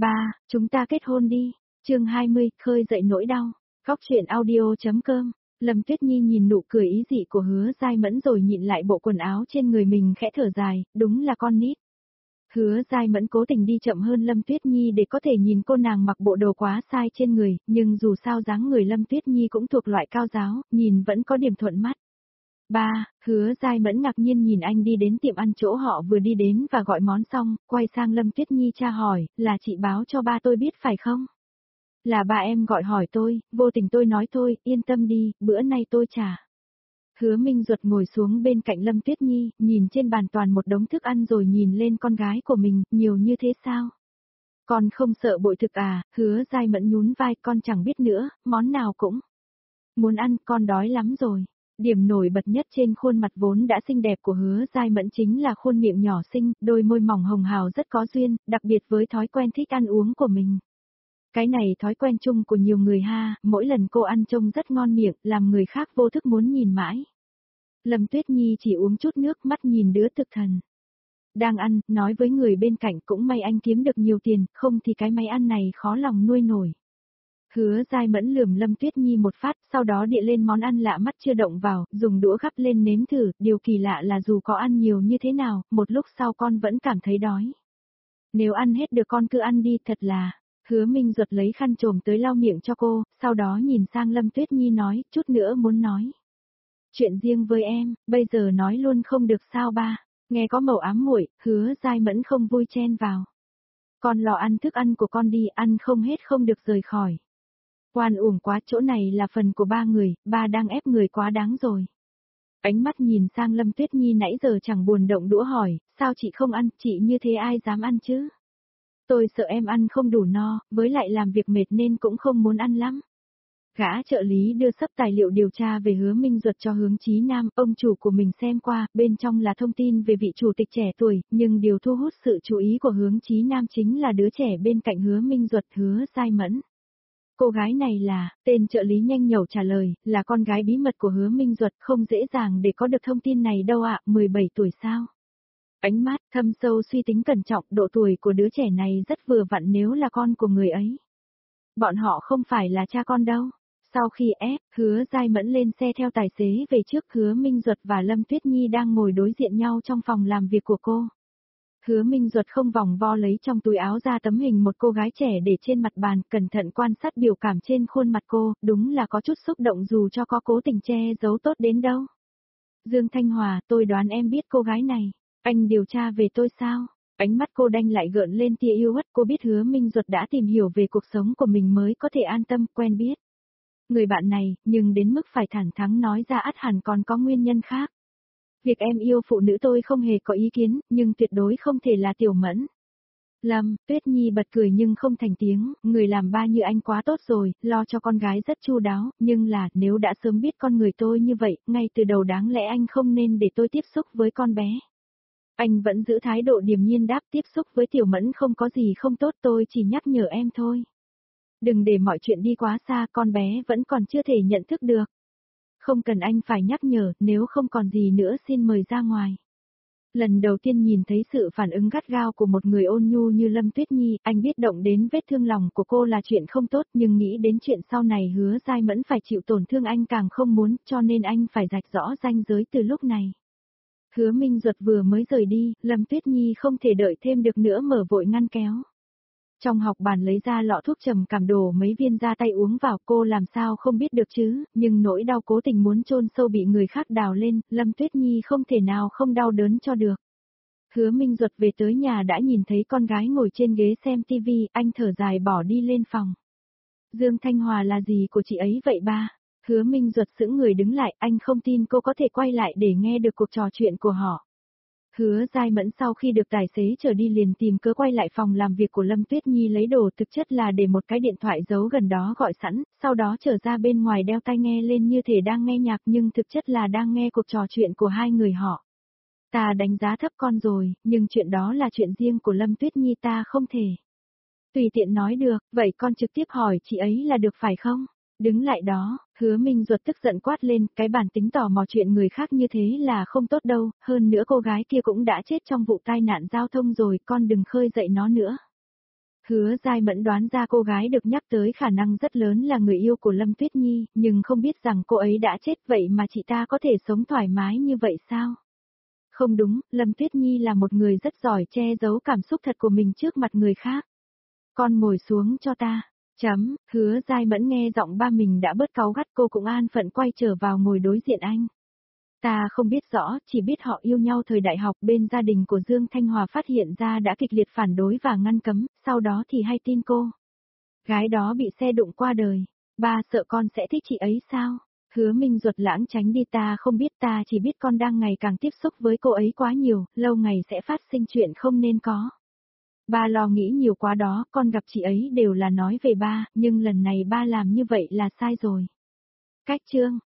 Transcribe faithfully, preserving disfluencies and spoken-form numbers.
Ba, chúng ta kết hôn đi. Chương hai mươi, khơi dậy nỗi đau. Khóc chuyện audio.com. Lâm Tuyết Nhi nhìn nụ cười ý dị của Hứa Giai Mẫn rồi nhịn lại bộ quần áo trên người mình khẽ thở dài, đúng là con nít. Hứa Giai Mẫn cố tình đi chậm hơn Lâm Tuyết Nhi để có thể nhìn cô nàng mặc bộ đồ quá sai trên người, nhưng dù sao dáng người Lâm Tuyết Nhi cũng thuộc loại cao giáo, nhìn vẫn có điểm thuận mắt. Ba, Hứa Giai Mẫn ngạc nhiên nhìn anh đi đến tiệm ăn chỗ họ vừa đi đến và gọi món xong, quay sang Lâm Tuyết Nhi tra hỏi, là chị báo cho ba tôi biết phải không? Là ba em gọi hỏi tôi, vô tình tôi nói thôi, yên tâm đi, bữa nay tôi trả. Hứa Minh Duật ngồi xuống bên cạnh Lâm Tuyết Nhi, nhìn trên bàn toàn một đống thức ăn rồi nhìn lên con gái của mình, nhiều như thế sao? Con không sợ bội thực à? Hứa Giai Mẫn nhún vai, con chẳng biết nữa, món nào cũng muốn ăn, con đói lắm rồi. Điểm nổi bật nhất trên khuôn mặt vốn đã xinh đẹp của Hứa Giai Mẫn chính là khuôn miệng nhỏ xinh, đôi môi mỏng hồng hào rất có duyên, đặc biệt với thói quen thích ăn uống của mình. Cái này thói quen chung của nhiều người ha, mỗi lần cô ăn trông rất ngon miệng, làm người khác vô thức muốn nhìn mãi. Lâm Tuyết Nhi chỉ uống chút nước, mắt nhìn đứa thực thần. Đang ăn, nói với người bên cạnh cũng may anh kiếm được nhiều tiền, không thì cái máy ăn này khó lòng nuôi nổi. Hứa Giai Mẫn lườm Lâm Tuyết Nhi một phát, sau đó địa lên món ăn lạ mắt chưa động vào, dùng đũa gắp lên nếm thử, điều kỳ lạ là dù có ăn nhiều như thế nào, một lúc sau con vẫn cảm thấy đói. Nếu ăn hết được con cứ ăn đi, thật là. Hứa Minh Duật lấy khăn trồm tới lau miệng cho cô, sau đó nhìn sang Lâm Tuyết Nhi nói, chút nữa muốn nói chuyện riêng với em, bây giờ nói luôn không được sao ba? Nghe có màu ám muội, Hứa Giai Mẫn không vui chen vào. Con lo ăn thức ăn của con đi, ăn không hết không được rời khỏi. Oan uổng quá, chỗ này là phần của ba người, ba đang ép người quá đáng rồi. Ánh mắt nhìn sang Lâm Tuyết Nhi nãy giờ chẳng buồn động đũa hỏi, sao chị không ăn, chị như thế ai dám ăn chứ? Tôi sợ em ăn không đủ no, với lại làm việc mệt nên cũng không muốn ăn lắm. Gã trợ lý đưa sắp tài liệu điều tra về Hứa Minh Duật cho Hướng Chí Nam, ông chủ của mình xem qua, bên trong là thông tin về vị chủ tịch trẻ tuổi, nhưng điều thu hút sự chú ý của Hướng Chí Nam chính là đứa trẻ bên cạnh Hứa Minh Duật, Hứa Giai Mẫn. Cô gái này là, tên trợ lý nhanh nhẩu trả lời, là con gái bí mật của Hứa Minh Duật, không dễ dàng để có được thông tin này đâu ạ, mười bảy tuổi sao? Ánh mắt thâm sâu suy tính cẩn trọng, độ tuổi của đứa trẻ này rất vừa vặn nếu là con của người ấy. Bọn họ không phải là cha con đâu. Sau khi ép, Hứa Giai Mẫn lên xe theo tài xế về trước, Hứa Minh Duật và Lâm Tuyết Nhi đang ngồi đối diện nhau trong phòng làm việc của cô. Hứa Minh Duật không vòng vo lấy trong túi áo ra tấm hình một cô gái trẻ để trên mặt bàn, cẩn thận quan sát biểu cảm trên khuôn mặt cô, đúng là có chút xúc động dù cho có cố tình che giấu tốt đến đâu. Dương Thanh Hòa, tôi đoán em biết cô gái này. Anh điều tra về tôi sao? Ánh mắt cô đanh lại gợn lên tia yêu uất, cô biết Hứa Minh Duật đã tìm hiểu về cuộc sống của mình mới có thể an tâm, quen biết người bạn này, nhưng đến mức phải thẳng thắn nói ra ắt hẳn còn có nguyên nhân khác. Việc em yêu phụ nữ tôi không hề có ý kiến, nhưng tuyệt đối không thể là Tiểu Mẫn. Lâm, Tuyết Nhi bật cười nhưng không thành tiếng, người làm ba như anh quá tốt rồi, lo cho con gái rất chu đáo, nhưng là, nếu đã sớm biết con người tôi như vậy, ngay từ đầu đáng lẽ anh không nên để tôi tiếp xúc với con bé. Anh vẫn giữ thái độ điềm nhiên đáp, tiếp xúc với Tiểu Mẫn không có gì không tốt, tôi chỉ nhắc nhở em thôi. Đừng để mọi chuyện đi quá xa, con bé vẫn còn chưa thể nhận thức được. Không cần anh phải nhắc nhở, nếu không còn gì nữa xin mời ra ngoài. Lần đầu tiên nhìn thấy sự phản ứng gắt gao của một người ôn nhu như Lâm Tuyết Nhi, anh biết động đến vết thương lòng của cô là chuyện không tốt, nhưng nghĩ đến chuyện sau này Hứa Giai Mẫn phải chịu tổn thương anh càng không muốn, cho nên anh phải rạch rõ ranh giới từ lúc này. Hứa Minh Duật vừa mới rời đi, Lâm Tuyết Nhi không thể đợi thêm được nữa mở vội ngăn kéo. Trong học bàn lấy ra lọ thuốc trầm cảm đổ mấy viên ra tay uống vào, cô làm sao không biết được chứ, nhưng nỗi đau cố tình muốn chôn sâu bị người khác đào lên, Lâm Tuyết Nhi không thể nào không đau đớn cho được. Hứa Minh Duật về tới nhà đã nhìn thấy con gái ngồi trên ghế xem tivi, anh thở dài bỏ đi lên phòng. Dương Thanh Hòa là gì của chị ấy vậy ba? Hứa Minh Duật sững người đứng lại, anh không tin cô có thể quay lại để nghe được cuộc trò chuyện của họ. Hứa Giai Mẫn sau khi được tài xế chở đi liền tìm cớ quay lại phòng làm việc của Lâm Tuyết Nhi lấy đồ, thực chất là để một cái điện thoại giấu gần đó gọi sẵn, sau đó trở ra bên ngoài đeo tai nghe lên như thể đang nghe nhạc nhưng thực chất là đang nghe cuộc trò chuyện của hai người họ. Ta đánh giá thấp con rồi, nhưng chuyện đó là chuyện riêng của Lâm Tuyết Nhi, ta không thể tùy tiện nói được, vậy con trực tiếp hỏi chị ấy là được phải không? Đứng lại đó, Hứa Minh Duật tức giận quát lên, cái bản tính tò mò chuyện người khác như thế là không tốt đâu, hơn nữa cô gái kia cũng đã chết trong vụ tai nạn giao thông rồi, con đừng khơi dậy nó nữa. Hứa Giai Mẫn đoán ra cô gái được nhắc tới khả năng rất lớn là người yêu của Lâm Tuyết Nhi, nhưng không biết rằng cô ấy đã chết vậy mà chị ta có thể sống thoải mái như vậy sao? Không đúng, Lâm Tuyết Nhi là một người rất giỏi che giấu cảm xúc thật của mình trước mặt người khác. Con ngồi xuống cho ta. Chấm, Hứa Giai Mẫn nghe giọng ba mình đã bớt cáu gắt, cô cũng an phận quay trở vào ngồi đối diện anh. Ta không biết rõ, chỉ biết họ yêu nhau thời đại học, bên gia đình của Dương Thanh Hòa phát hiện ra đã kịch liệt phản đối và ngăn cấm, sau đó thì hay tin cô. Gái đó bị xe đụng qua đời, ba sợ con sẽ thích chị ấy sao? Hứa Minh ruột lãng tránh đi, ta không biết, ta chỉ biết con đang ngày càng tiếp xúc với cô ấy quá nhiều, lâu ngày sẽ phát sinh chuyện không nên có. Ba lo nghĩ nhiều quá đó, con gặp chị ấy đều là nói về ba, nhưng lần này ba làm như vậy là sai rồi. Cách chương